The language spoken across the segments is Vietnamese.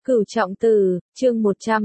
Cửu Trọng Tử, chương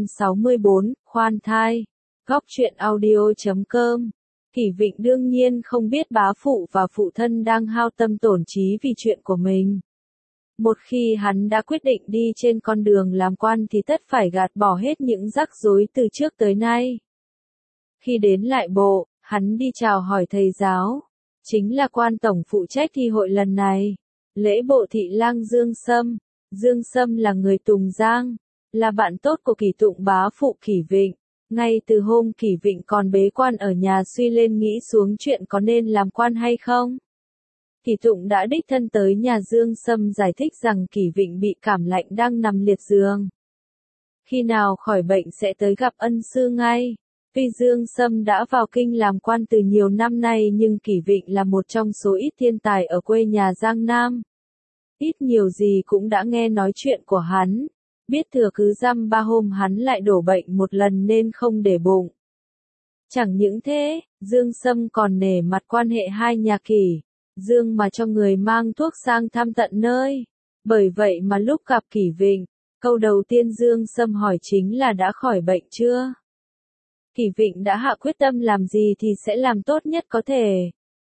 164, khoan thai. Góc truyện audio.com. Kỷ Vịnh đương nhiên không biết bá phụ và phụ thân đang hao tâm tổn trí vì chuyện của mình. Một khi hắn đã quyết định đi trên con đường làm quan thì tất phải gạt bỏ hết những rắc rối từ trước tới nay. Khi đến lại bộ, hắn đi chào hỏi thầy giáo, chính là quan tổng phụ trách thi hội lần này, lễ bộ thị lang Dương Sâm. Dương Sâm là người Tùng Giang, là bạn tốt của Kỷ Tụng bá phụ Kỷ Vịnh. Ngay từ hôm Kỷ Vịnh còn bế quan ở nhà suy lên nghĩ xuống chuyện có nên làm quan hay không, Kỷ Tụng đã đích thân tới nhà Dương Sâm giải thích rằng Kỷ Vịnh bị cảm lạnh đang nằm liệt giường. Khi nào khỏi bệnh sẽ tới gặp ân sư ngay. Tuy Dương Sâm đã vào kinh làm quan từ nhiều năm nay nhưng Kỷ Vịnh là một trong số ít thiên tài ở quê nhà Giang Nam. Ít nhiều gì cũng đã nghe nói chuyện của hắn, biết thừa cứ dăm ba hôm hắn lại đổ bệnh một lần nên không để bụng. Chẳng những thế, Dương Sâm còn nể mặt quan hệ hai nhà Kỷ, Dương mà cho người mang thuốc sang thăm tận nơi. Bởi vậy mà lúc gặp Kỷ Vịnh, câu đầu tiên Dương Sâm hỏi chính là đã khỏi bệnh chưa? Kỷ Vịnh đã hạ quyết tâm làm gì thì sẽ làm tốt nhất có thể.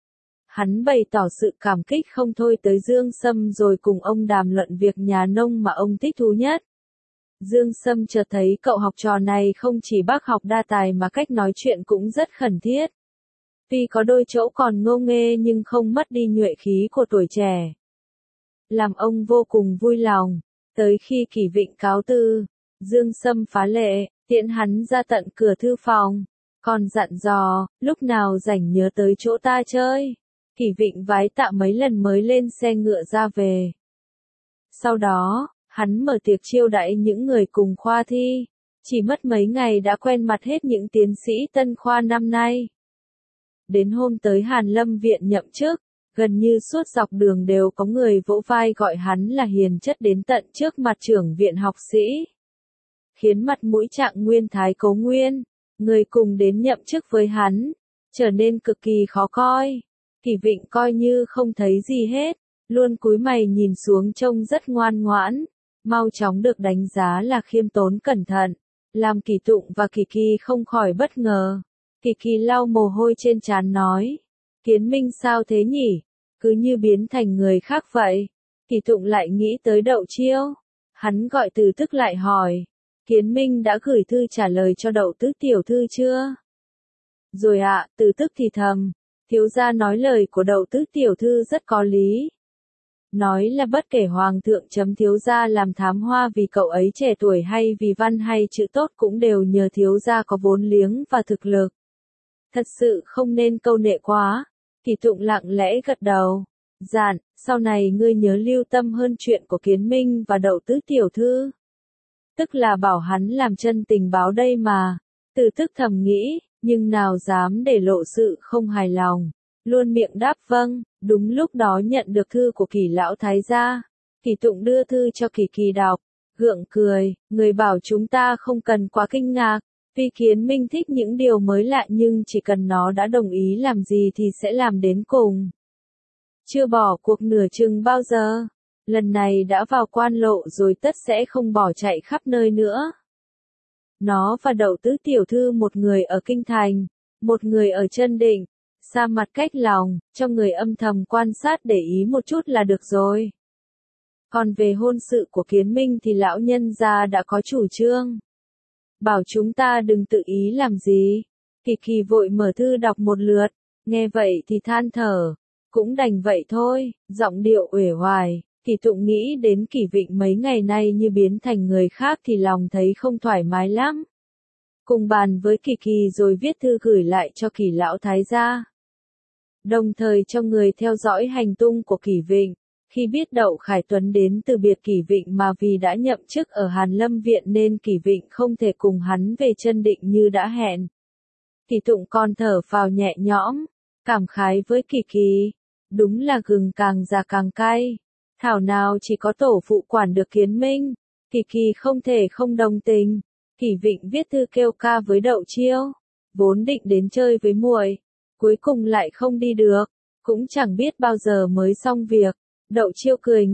Hắn bày tỏ sự cảm kích không thôi tới Dương Sâm rồi cùng ông đàm luận việc nhà nông mà ông thích thú nhất. Dương Sâm chợt thấy cậu học trò này không chỉ bác học đa tài mà cách nói chuyện cũng rất khẩn thiết. Tuy có đôi chỗ còn ngô nghê nhưng không mất đi nhuệ khí của tuổi trẻ. Làm ông vô cùng vui lòng. Tới khi Kỷ Vịnh cáo từ, Dương Sâm phá lệ, tiễn hắn ra tận cửa thư phòng. Còn dặn dò, lúc nào rảnh nhớ tới chỗ ta chơi. Kỷ Vịnh vái tạ mấy lần mới lên xe ngựa ra về. Sau đó, hắn mở tiệc chiêu đãi những người cùng khoa thi. Chỉ mất mấy ngày đã quen mặt hết những tiến sĩ tân khoa năm nay. Đến hôm tới Hàn Lâm viện nhậm chức, gần như suốt dọc đường đều có người vỗ vai gọi hắn là hiền chất đến tận trước mặt trưởng viện học sĩ. Khiến mặt mũi Trạng Nguyên Thái Cố Nguyên, người cùng đến nhậm chức với hắn, trở nên cực kỳ khó coi. Kỷ Vịnh coi như không thấy gì hết, luôn cúi mày nhìn xuống trông rất ngoan ngoãn, mau chóng được đánh giá là khiêm tốn cẩn thận, làm Kỷ Tụng và Kỷ Kỳ không khỏi bất ngờ. Kỷ Kỳ lau mồ hôi trên trán nói, Kiến Minh sao thế nhỉ, cứ như biến thành người khác vậy. Kỷ Tụng lại nghĩ tới Đậu Chiêu, hắn gọi Từ Tức lại hỏi, Kiến Minh đã gửi thư trả lời cho Đậu Tứ tiểu thư chưa? Rồi ạ, Từ Tức thì thầm. Thiếu gia nói lời của Đậu Tứ tiểu thư rất có lý. Nói là bất kể hoàng thượng chấm thiếu gia làm thám hoa vì cậu ấy trẻ tuổi hay vì văn hay chữ tốt cũng đều nhờ thiếu gia có vốn liếng và thực lực. Thật sự không nên câu nệ quá. Kỷ Tụng lặng lẽ gật đầu. Dặn, sau này ngươi nhớ lưu tâm hơn chuyện của Kiến Minh và Đậu Tứ tiểu thư. Tức là bảo hắn làm chân tình báo đây mà. Từ Tức thầm nghĩ, nhưng nào dám để lộ sự không hài lòng. Luôn miệng đáp vâng. Đúng lúc đó nhận được thư của Kỷ lão thái gia. Kỷ Tụng đưa thư cho Kỷ Kỳ đọc, gượng cười, người bảo chúng ta không cần quá kinh ngạc. Tuy Kiến Minh thích những điều mới lạ nhưng chỉ cần nó đã đồng ý làm gì thì sẽ làm đến cùng. Chưa bỏ cuộc nửa chừng bao giờ. Lần này đã vào quan lộ rồi tất sẽ không bỏ chạy khắp nơi nữa. Nó và Đậu Tứ tiểu thư một người ở Kinh Thành, một người ở Chân Định, xa mặt cách lòng, cho người âm thầm quan sát để ý một chút là được rồi. Còn về hôn sự của Kiến Minh thì lão nhân gia đã có chủ trương. Bảo chúng ta đừng tự ý làm gì. Kỷ Kỳ vội mở thư đọc một lượt, nghe vậy thì than thở, cũng đành vậy thôi, giọng điệu uể oải. Kỷ Tụng nghĩ đến Kỷ Vịnh mấy ngày nay như biến thành người khác thì lòng thấy không thoải mái lắm. Cùng bàn với Kỷ Kỳ rồi viết thư gửi lại cho Kỷ lão thái gia. Đồng thời cho người theo dõi hành tung của Kỷ Vịnh. Khi biết Đậu Khải Tuấn đến từ biệt Kỷ Vịnh mà vì đã nhậm chức ở Hàn Lâm viện nên Kỷ Vịnh không thể cùng hắn về Chân Định như đã hẹn. Kỷ Tụng còn thở phào nhẹ nhõm, cảm khái với Kỷ Kỳ. Đúng là gừng càng già càng cay. Thảo nào chỉ có tổ phụ quản được Kiến Minh. Kỷ Kỳ không thể không đồng tình. Kỷ Vịnh viết thư kêu ca với Đậu Chiêu, vốn định đến chơi với muội, cuối cùng lại không đi được, cũng chẳng biết bao giờ mới xong việc. Đậu Chiêu cười ngất,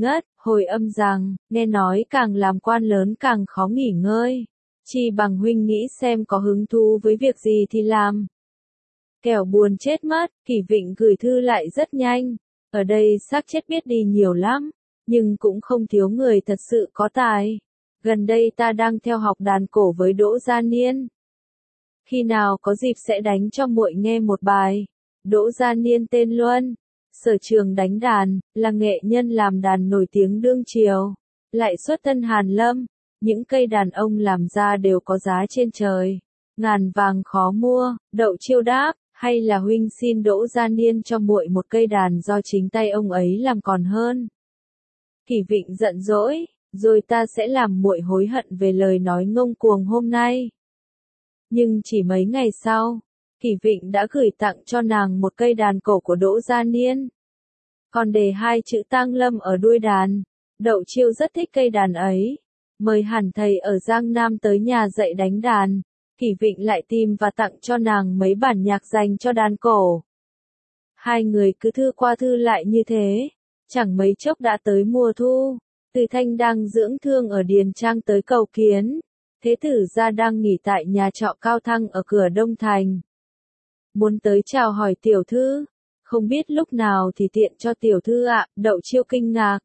Hồi âm rằng, nghe nói càng làm quan lớn càng khó nghỉ ngơi. Chi bằng huynh nghĩ xem có hứng thú với việc gì thì làm. Kẻo buồn chết mất, Kỷ Vịnh gửi thư lại rất nhanh. Ở đây xác chết biết đi nhiều lắm, nhưng cũng không thiếu người thật sự có tài. Gần đây ta đang theo học đàn cổ với Đỗ Gia Niên. Khi nào có dịp sẽ đánh cho muội nghe một bài. Đỗ Gia Niên tên Luân, sở trường đánh đàn, là nghệ nhân làm đàn nổi tiếng đương triều. Lại xuất thân Hàn Lâm, những cây đàn ông làm ra đều có giá trên trời. Ngàn vàng khó mua. Đậu Chiêu đáp, hay là huynh xin Đỗ Gia Niên cho muội một cây đàn do chính tay ông ấy làm còn hơn. Kỷ Vịnh giận dỗi, rồi ta sẽ làm muội hối hận về lời nói ngông cuồng hôm nay. Nhưng chỉ mấy ngày sau, Kỷ Vịnh đã gửi tặng cho nàng một cây đàn cổ của Đỗ Gia Niên. Còn đề 2 chữ Tang Lâm ở đuôi đàn. Đậu Chiêu rất thích cây đàn ấy. Mời hẳn thầy ở Giang Nam tới nhà dạy đánh đàn. Kỷ Vịnh lại tìm và tặng cho nàng mấy bản nhạc dành cho đàn cổ. Hai người cứ thư qua thư lại như thế. Chẳng mấy chốc đã tới mùa thu. Từ Thanh đang dưỡng thương ở Điền Trang tới cầu kiến. Thế tử gia đang nghỉ tại nhà trọ Cao Thăng ở cửa Đông Thành. Muốn tới chào hỏi tiểu thư. Không biết lúc nào thì tiện cho tiểu thư ạ. Đậu Chiêu kinh ngạc.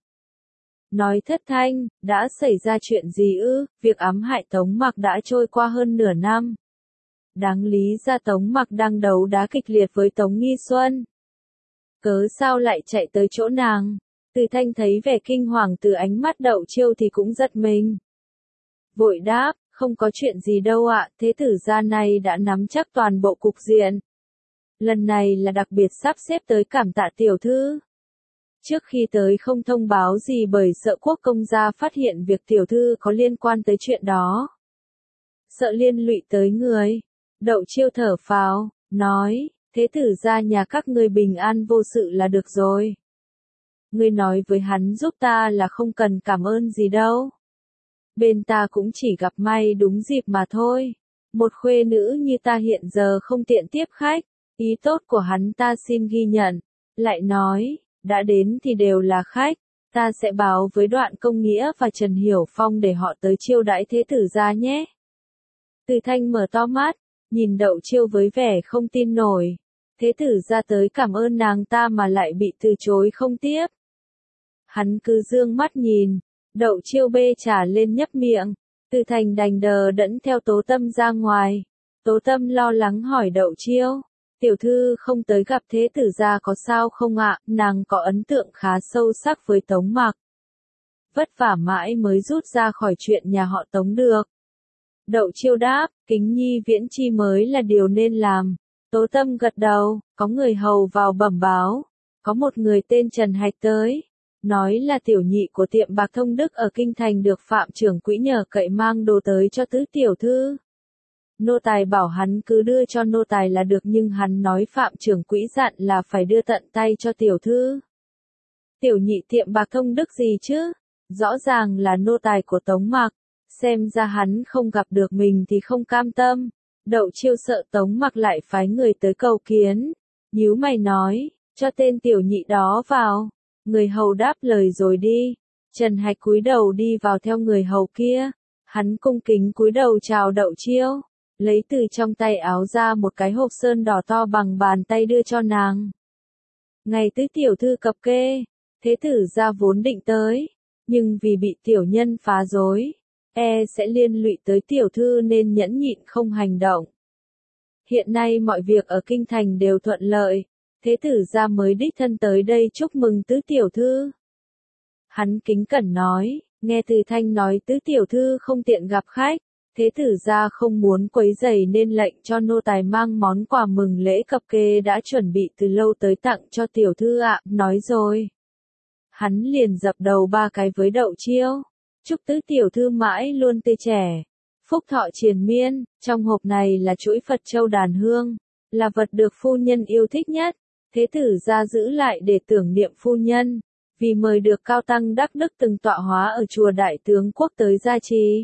Nói thất thanh, đã xảy ra chuyện gì ư? Việc ám hại Tống Mặc đã trôi qua hơn nửa năm. Đáng lý ra Tống Mặc đang đấu đá kịch liệt với Tống Nghi Xuân. Cớ sao lại chạy tới chỗ nàng? Từ Thanh thấy vẻ kinh hoàng từ ánh mắt Đậu Chiêu thì cũng giật mình. Vội đáp, không có chuyện gì đâu ạ, thế tử gia này đã nắm chắc toàn bộ cục diện. Lần này là đặc biệt sắp xếp tới cảm tạ tiểu thư. Trước khi tới không thông báo gì bởi sợ quốc công gia phát hiện việc tiểu thư có liên quan tới chuyện đó. Sợ liên lụy tới người. Đậu Chiêu thở phào, nói, thế tử gia nhà các ngươi bình an vô sự là được rồi. Ngươi nói với hắn giúp ta là không cần cảm ơn gì đâu. Bên ta cũng chỉ gặp may đúng dịp mà thôi. Một khuê nữ như ta hiện giờ không tiện tiếp khách. Ý tốt của hắn ta xin ghi nhận. Lại nói, đã đến thì đều là khách. Ta sẽ báo với Đoạn Công Nghĩa và Trần Hiểu Phong để họ tới chiêu đãi thế tử gia nhé. Từ Thanh mở to mắt, nhìn Đậu Chiêu với vẻ không tin nổi. Thế tử gia tới cảm ơn nàng ta mà lại bị từ chối không tiếp. Hắn cứ dương mắt nhìn. Đậu Chiêu bê trà lên nhấp miệng. Từ Thành đành đờ đẫn theo Tố Tâm ra ngoài. Tố Tâm lo lắng hỏi Đậu Chiêu. Tiểu thư không tới gặp thế tử gia có sao không ạ? Nàng có ấn tượng khá sâu sắc với Tống Mặc. Vất vả mãi mới rút ra khỏi chuyện nhà họ Tống được. Đậu Chiêu đáp, kính nhi viễn chi mới là điều nên làm. Tố Tâm gật đầu, có người hầu vào bẩm báo. Có một người tên Trần Hạch tới. Nói là tiểu nhị của tiệm bạc Thông Đức ở Kinh Thành được Phạm trưởng quỹ nhờ cậy mang đồ tới cho tứ tiểu thư. Nô tài bảo hắn cứ đưa cho nô tài là được nhưng hắn nói Phạm trưởng quỹ dặn là phải đưa tận tay cho tiểu thư. Tiểu nhị tiệm bạc Thông Đức gì chứ? Rõ ràng là nô tài của Tống Mặc. Xem ra hắn không gặp được mình thì không cam tâm. Đậu Chiêu sợ Tống Mặc lại phái người tới cầu kiến. Nhíu mày nói, cho tên tiểu nhị đó vào. Người hầu đáp lời rồi đi. Trần Hạch cúi đầu đi vào theo người hầu kia. Hắn cung kính cúi đầu chào Đậu Chiêu. Lấy từ trong tay áo ra một cái hộp sơn đỏ to bằng bàn tay đưa cho nàng. Ngày tứ tiểu thư cập kê. Thế tử gia vốn định tới. Nhưng vì bị tiểu nhân phá rối. Sẽ liên lụy tới tiểu thư nên nhẫn nhịn không hành động. Hiện nay mọi việc ở Kinh Thành đều thuận lợi. Thế tử gia mới đích thân tới đây chúc mừng tứ tiểu thư. Hắn kính cẩn nói, nghe Từ Thanh nói tứ tiểu thư không tiện gặp khách. Thế tử gia không muốn quấy rầy nên lệnh cho nô tài mang món quà mừng lễ cập kê đã chuẩn bị từ lâu tới tặng cho tiểu thư ạ, nói rồi. Hắn liền dập đầu 3 cái với Đậu Chiêu. Chúc tứ tiểu thư mãi luôn tươi trẻ. Phúc thọ triền miên, trong hộp này là chuỗi Phật châu đàn hương. Là vật được phu nhân yêu thích nhất. Thế tử gia giữ lại để tưởng niệm phu nhân. Vì mời được cao tăng đắc đức từng tọa hóa ở chùa Đại Tướng Quốc tới gia trì.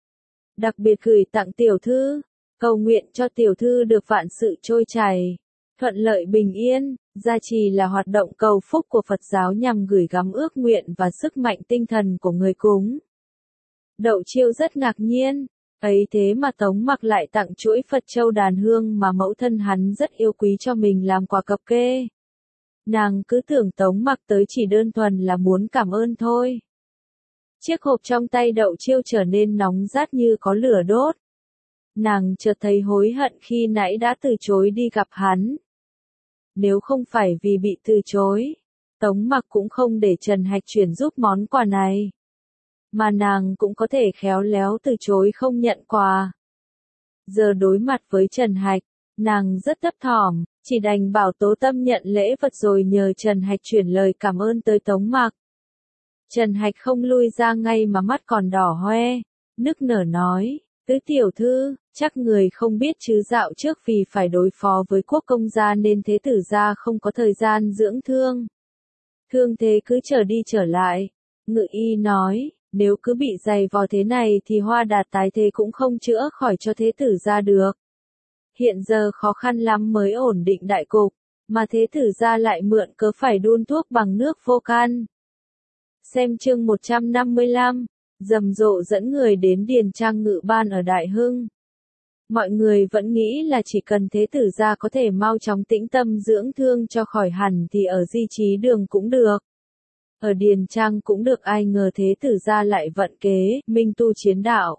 Đặc biệt gửi tặng tiểu thư. Cầu nguyện cho tiểu thư được vạn sự trôi chảy. thuận lợi bình yên. Gia trì là hoạt động cầu phúc của Phật giáo nhằm gửi gắm ước nguyện và sức mạnh tinh thần của người cúng. Đậu Chiêu rất ngạc nhiên, ấy thế mà Tống Mặc lại tặng chuỗi Phật châu đàn hương mà mẫu thân hắn rất yêu quý cho mình làm quà cập kê. Nàng cứ tưởng Tống Mặc tới chỉ đơn thuần là muốn cảm ơn thôi. Chiếc hộp trong tay Đậu Chiêu trở nên nóng rát như có lửa đốt. Nàng chợt thấy hối hận khi nãy đã từ chối đi gặp hắn. Nếu không phải vì bị từ chối, Tống Mặc cũng không để Trần Hạch chuyển giúp món quà này. Mà nàng cũng có thể khéo léo từ chối không nhận quà. Giờ đối mặt với Trần Hạch, nàng rất thấp thỏm, chỉ đành bảo Tố Tâm nhận lễ vật rồi nhờ Trần Hạch chuyển lời cảm ơn tới Tống Mặc. Trần Hạch không lui ra ngay mà mắt còn đỏ hoe, nức nở nói, tứ tiểu thư, chắc người không biết chứ dạo trước vì phải đối phó với quốc công gia nên thế tử gia không có thời gian dưỡng thương. Thương thế cứ trở đi trở lại. Ngự y nói, nếu cứ bị dày vò thế này thì Hoa Đạt tái thế cũng không chữa khỏi cho thế tử gia được. Hiện giờ khó khăn lắm mới ổn định đại cục, mà thế tử gia lại mượn cớ phải đun thuốc bằng nước vô can. Xem chương 155, rầm rộ dẫn người đến Điền Trang Ngự Ban ở Đại Hưng. Mọi người vẫn nghĩ là chỉ cần thế tử gia có thể mau chóng tĩnh tâm dưỡng thương cho khỏi hẳn thì ở Di Chí Đường cũng được. Ở Điền Trang cũng được, ai ngờ thế tử gia lại vận kế, minh tu chiến đạo.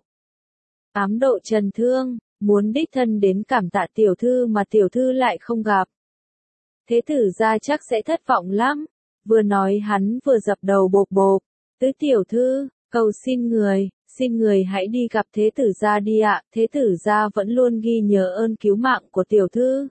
Ám độ trần thương, muốn đích thân đến cảm tạ tiểu thư mà tiểu thư lại không gặp. Thế tử gia chắc sẽ thất vọng lắm. Vừa nói hắn vừa dập đầu bộp bộp. Tứ tiểu thư, cầu xin người hãy đi gặp thế tử gia đi ạ, thế tử gia vẫn luôn ghi nhớ ơn cứu mạng của tiểu thư.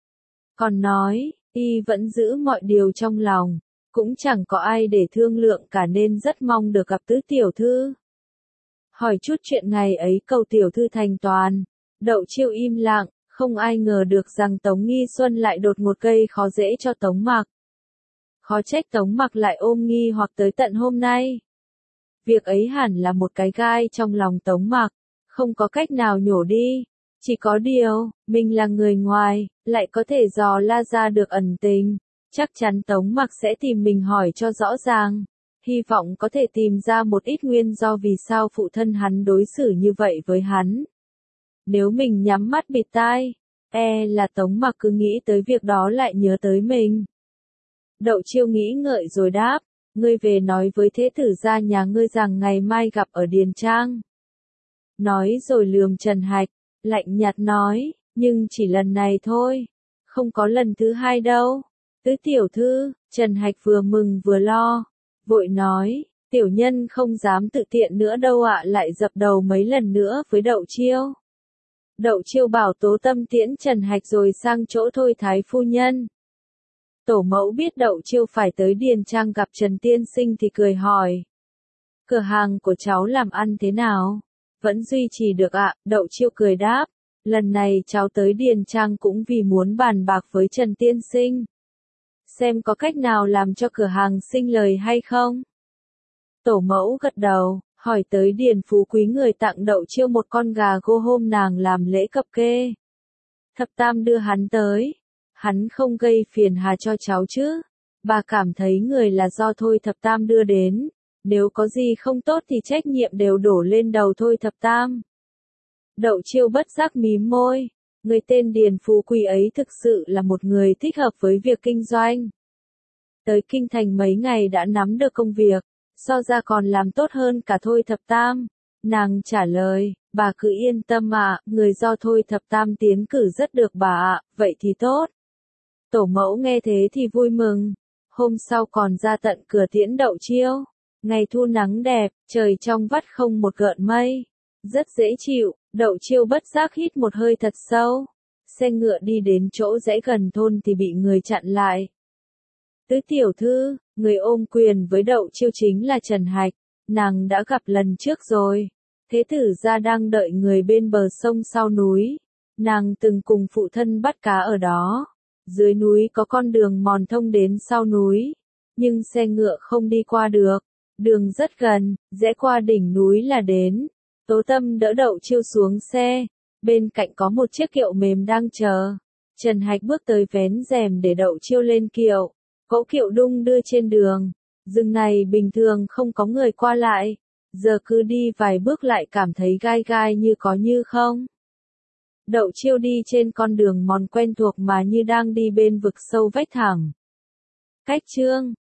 Còn nói, y vẫn giữ mọi điều trong lòng, cũng chẳng có ai để thương lượng cả nên rất mong được gặp tứ tiểu thư. Hỏi chút chuyện ngày ấy cầu tiểu thư thành toàn. Đậu Chiêu im lặng, không ai ngờ được rằng Tống Nghi Xuân lại đột ngột gây khó dễ cho Tống Mặc. Khó trách Tống Mặc lại ôm nghi hoặc tới tận hôm nay. Việc ấy hẳn là một cái gai trong lòng Tống Mặc, không có cách nào nhổ đi. Chỉ có điều, mình là người ngoài, lại có thể dò la ra được ẩn tình. Chắc chắn Tống Mặc sẽ tìm mình hỏi cho rõ ràng. Hy vọng có thể tìm ra một ít nguyên do vì sao phụ thân hắn đối xử như vậy với hắn. Nếu mình nhắm mắt bịt tai, là Tống Mặc cứ nghĩ tới việc đó lại nhớ tới mình. Đậu Chiêu nghĩ ngợi rồi đáp, ngươi về nói với thế tử gia nhà ngươi rằng ngày mai gặp ở Điền Trang. Nói rồi lườm Trần Hạch, lạnh nhạt nói, nhưng chỉ lần này thôi, không có lần thứ hai đâu. Tứ tiểu thư, Trần Hạch vừa mừng vừa lo, vội nói, tiểu nhân không dám tự tiện nữa đâu ạ, lại dập đầu mấy lần nữa với Đậu Chiêu. Đậu Chiêu bảo Tố Tâm tiễn Trần Hạch rồi sang chỗ Thôi Thái phu nhân. Tổ mẫu biết Đậu Chiêu phải tới Điền Trang gặp Trần Tiên Sinh thì cười hỏi. Cửa hàng của cháu làm ăn thế nào? Vẫn duy trì được ạ, Đậu Chiêu cười đáp. Lần này cháu tới Điền Trang cũng vì muốn bàn bạc với Trần Tiên Sinh. Xem có cách nào làm cho cửa hàng sinh lời hay không? Tổ mẫu gật đầu, hỏi tới Điền Phú Quý người tặng Đậu Chiêu một con gà gô hôm nàng làm lễ cập kê. Thập Tam đưa hắn tới. Hắn không gây phiền hà cho cháu chứ? Bà cảm thấy người là do Thôi Thập Tam đưa đến. Nếu có gì không tốt thì trách nhiệm đều đổ lên đầu Thôi Thập Tam. Đậu Chiêu bất giác mím môi. Người tên Điền Phú Quý ấy thực sự là một người thích hợp với việc kinh doanh. Tới kinh thành mấy ngày đã nắm được công việc, so ra còn làm tốt hơn cả Thôi Thập Tam. Nàng trả lời, bà cứ yên tâm ạ, người do Thôi Thập Tam tiến cử rất được bà ạ, vậy thì tốt. Tổ mẫu nghe thế thì vui mừng. Hôm sau còn ra tận cửa tiễn Đậu Chiêu. Ngày thu nắng đẹp, trời trong vắt không một gợn mây. Rất dễ chịu, Đậu Chiêu bất giác hít một hơi thật sâu. Xe ngựa đi đến chỗ rẽ gần thôn thì bị người chặn lại. Tứ tiểu thư, người ôm quyền với Đậu Chiêu chính là Trần Hạch. Nàng đã gặp lần trước rồi. Thế tử gia đang đợi người bên bờ sông sau núi. Nàng từng cùng phụ thân bắt cá ở đó. Dưới núi có con đường mòn thông đến sau núi, nhưng xe ngựa không đi qua được. Đường rất gần, rẽ qua đỉnh núi là đến. Tố Tâm đỡ Đậu Chiêu xuống xe. Bên cạnh có một chiếc kiệu mềm đang chờ. Trần Hạch bước tới vén rèm để Đậu Chiêu lên kiệu. Cỗ kiệu đung đưa trên đường. Rừng này bình thường không có người qua lại. Giờ cứ đi vài bước lại cảm thấy gai gai như có như không. Đậu Chiêu đi trên con đường mòn quen thuộc mà như đang đi bên vực sâu vách thẳm. Cách chương